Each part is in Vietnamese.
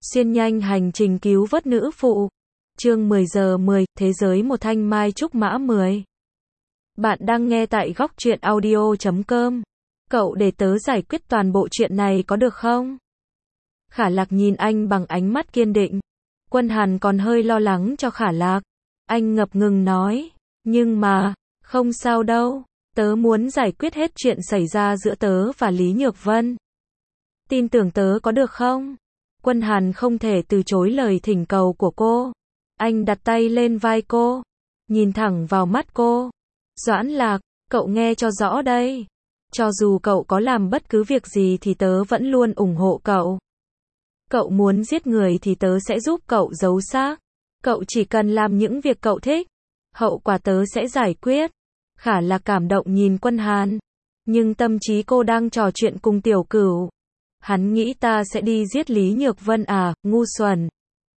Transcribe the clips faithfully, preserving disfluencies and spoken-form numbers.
Xuyên nhanh hành trình cứu vớt nữ phụ. Chương mười giờ mười, Thế giới một thanh mai trúc mã mười. Bạn đang nghe tại góc truyện audio chấm com. Cậu để tớ giải quyết toàn bộ chuyện này có được không? Khả Lạc nhìn anh bằng ánh mắt kiên định. Quân Hàn còn hơi lo lắng cho Khả Lạc. Anh ngập ngừng nói, nhưng mà, không sao đâu, tớ muốn giải quyết hết chuyện xảy ra giữa tớ và Lý Nhược Vân. Tin tưởng tớ có được không? Quân Hàn không thể từ chối lời thỉnh cầu của cô. Anh đặt tay lên vai cô, nhìn thẳng vào mắt cô. Doãn Lạc, cậu nghe cho rõ đây. Cho dù cậu có làm bất cứ việc gì thì tớ vẫn luôn ủng hộ cậu. Cậu muốn giết người thì tớ sẽ giúp cậu giấu xác. Cậu chỉ cần làm những việc cậu thích. Hậu quả tớ sẽ giải quyết. Khả Lạc cảm động nhìn Quân Hàn. Nhưng tâm trí cô đang trò chuyện cùng Tiểu Cửu. Hắn nghĩ ta sẽ đi giết Lý Nhược Vân à, ngu xuẩn.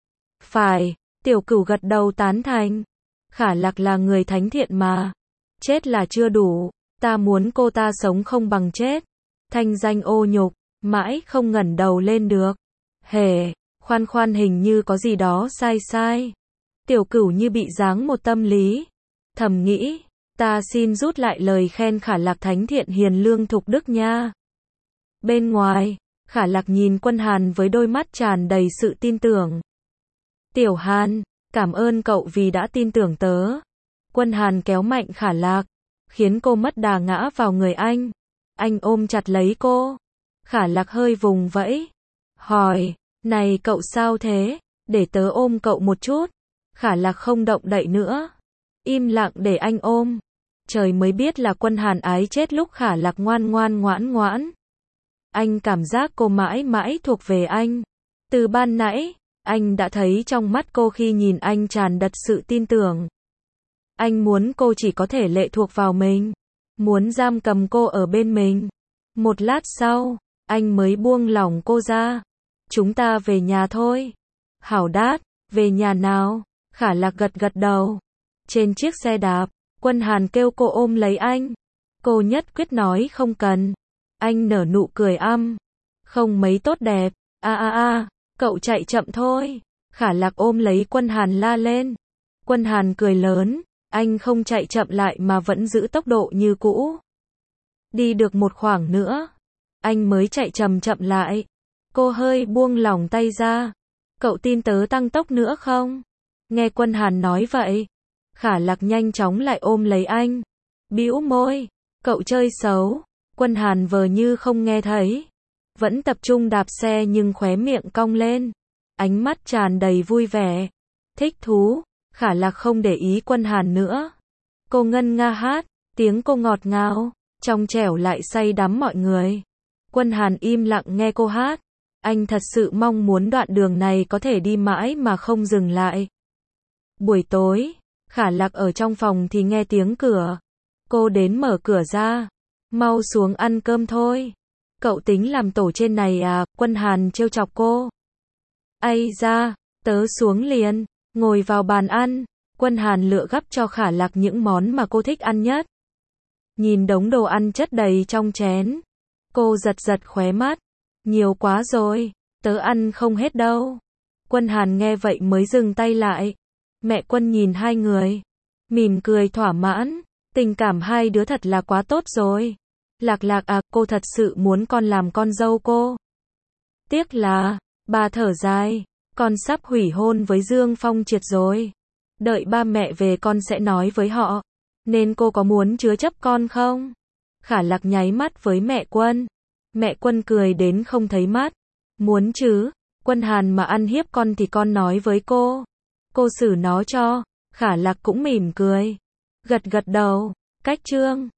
Phải, Tiểu Cửu gật đầu tán thành. Khả Lạc là người thánh thiện mà. Chết là chưa đủ, ta muốn cô ta sống không bằng chết. Thanh danh ô nhục, mãi không ngẩng đầu lên được. Hề, khoan khoan hình như có gì đó sai sai. Tiểu Cửu như bị giáng một tâm lý. Thầm nghĩ, ta xin rút lại lời khen Khả Lạc thánh thiện hiền lương thục đức nha. Bên ngoài, Khả Lạc nhìn Quân Hàn với đôi mắt tràn đầy sự tin tưởng. Tiểu Hàn, cảm ơn cậu vì đã tin tưởng tớ. Quân Hàn kéo mạnh Khả Lạc, khiến cô mất đà ngã vào người anh. Anh ôm chặt lấy cô. Khả Lạc hơi vùng vẫy. Hỏi, này cậu sao thế? Để tớ ôm cậu một chút. Khả Lạc không động đậy nữa. Im lặng để anh ôm. Trời mới biết là Quân Hàn ái chết lúc Khả Lạc ngoan ngoan ngoãn ngoãn. Anh cảm giác cô mãi mãi thuộc về anh. Từ ban nãy, anh đã thấy trong mắt cô khi nhìn anh tràn đầy sự tin tưởng. Anh muốn cô chỉ có thể lệ thuộc vào mình. Muốn giam cầm cô ở bên mình. Một lát sau, anh mới buông lỏng cô ra. Chúng ta về nhà thôi. Hảo đát, về nhà nào? Khả Lạc gật gật đầu. Trên chiếc xe đạp, Quân Hàn kêu cô ôm lấy anh. Cô nhất quyết nói không cần. Anh nở nụ cười âm. Không mấy tốt đẹp. A a a, cậu chạy chậm thôi. Khả Lạc ôm lấy Quân Hàn la lên. Quân Hàn cười lớn. Anh không chạy chậm lại mà vẫn giữ tốc độ như cũ. Đi được một khoảng nữa, anh mới chạy chậm chậm lại. Cô hơi buông lỏng tay ra. Cậu tin tớ tăng tốc nữa không? Nghe Quân Hàn nói vậy, Khả Lạc nhanh chóng lại ôm lấy anh. Bĩu môi. Cậu chơi xấu. Quân Hàn vờ như không nghe thấy. Vẫn tập trung đạp xe nhưng khóe miệng cong lên. Ánh mắt tràn đầy vui vẻ. Thích thú. Khả Lạc không để ý Quân Hàn nữa. Cô ngân nga hát. Tiếng cô ngọt ngào, trong trẻo lại say đắm mọi người. Quân Hàn im lặng nghe cô hát. Anh thật sự mong muốn đoạn đường này có thể đi mãi mà không dừng lại. Buổi tối, Khả Lạc ở trong phòng thì nghe tiếng cửa. Cô đến mở cửa ra. Mau xuống ăn cơm thôi. Cậu tính làm tổ trên này à? Quân Hàn trêu chọc cô. Ây da, tớ xuống liền. Ngồi vào bàn ăn. Quân Hàn lựa gắp cho Khả Lạc những món mà cô thích ăn nhất. Nhìn đống đồ ăn chất đầy trong chén. Cô giật giật khóe mắt. Nhiều quá rồi. Tớ ăn không hết đâu. Quân Hàn nghe vậy mới dừng tay lại. Mẹ Quân nhìn hai người. Mỉm cười thỏa mãn. Tình cảm hai đứa thật là quá tốt rồi. Lạc Lạc à, cô thật sự muốn con làm con dâu cô. Tiếc là, bà thở dài. Con sắp hủy hôn với Dương Phong Triệt rồi. Đợi ba mẹ về con sẽ nói với họ. Nên cô có muốn chứa chấp con không? Khả Lạc nháy mắt với mẹ Quân. Mẹ Quân cười đến không thấy mắt. Muốn chứ. Quân Hàn mà ăn hiếp con thì con nói với cô. Cô xử nó cho. Khả Lạc cũng mỉm cười. Gật gật đầu. Cách chương.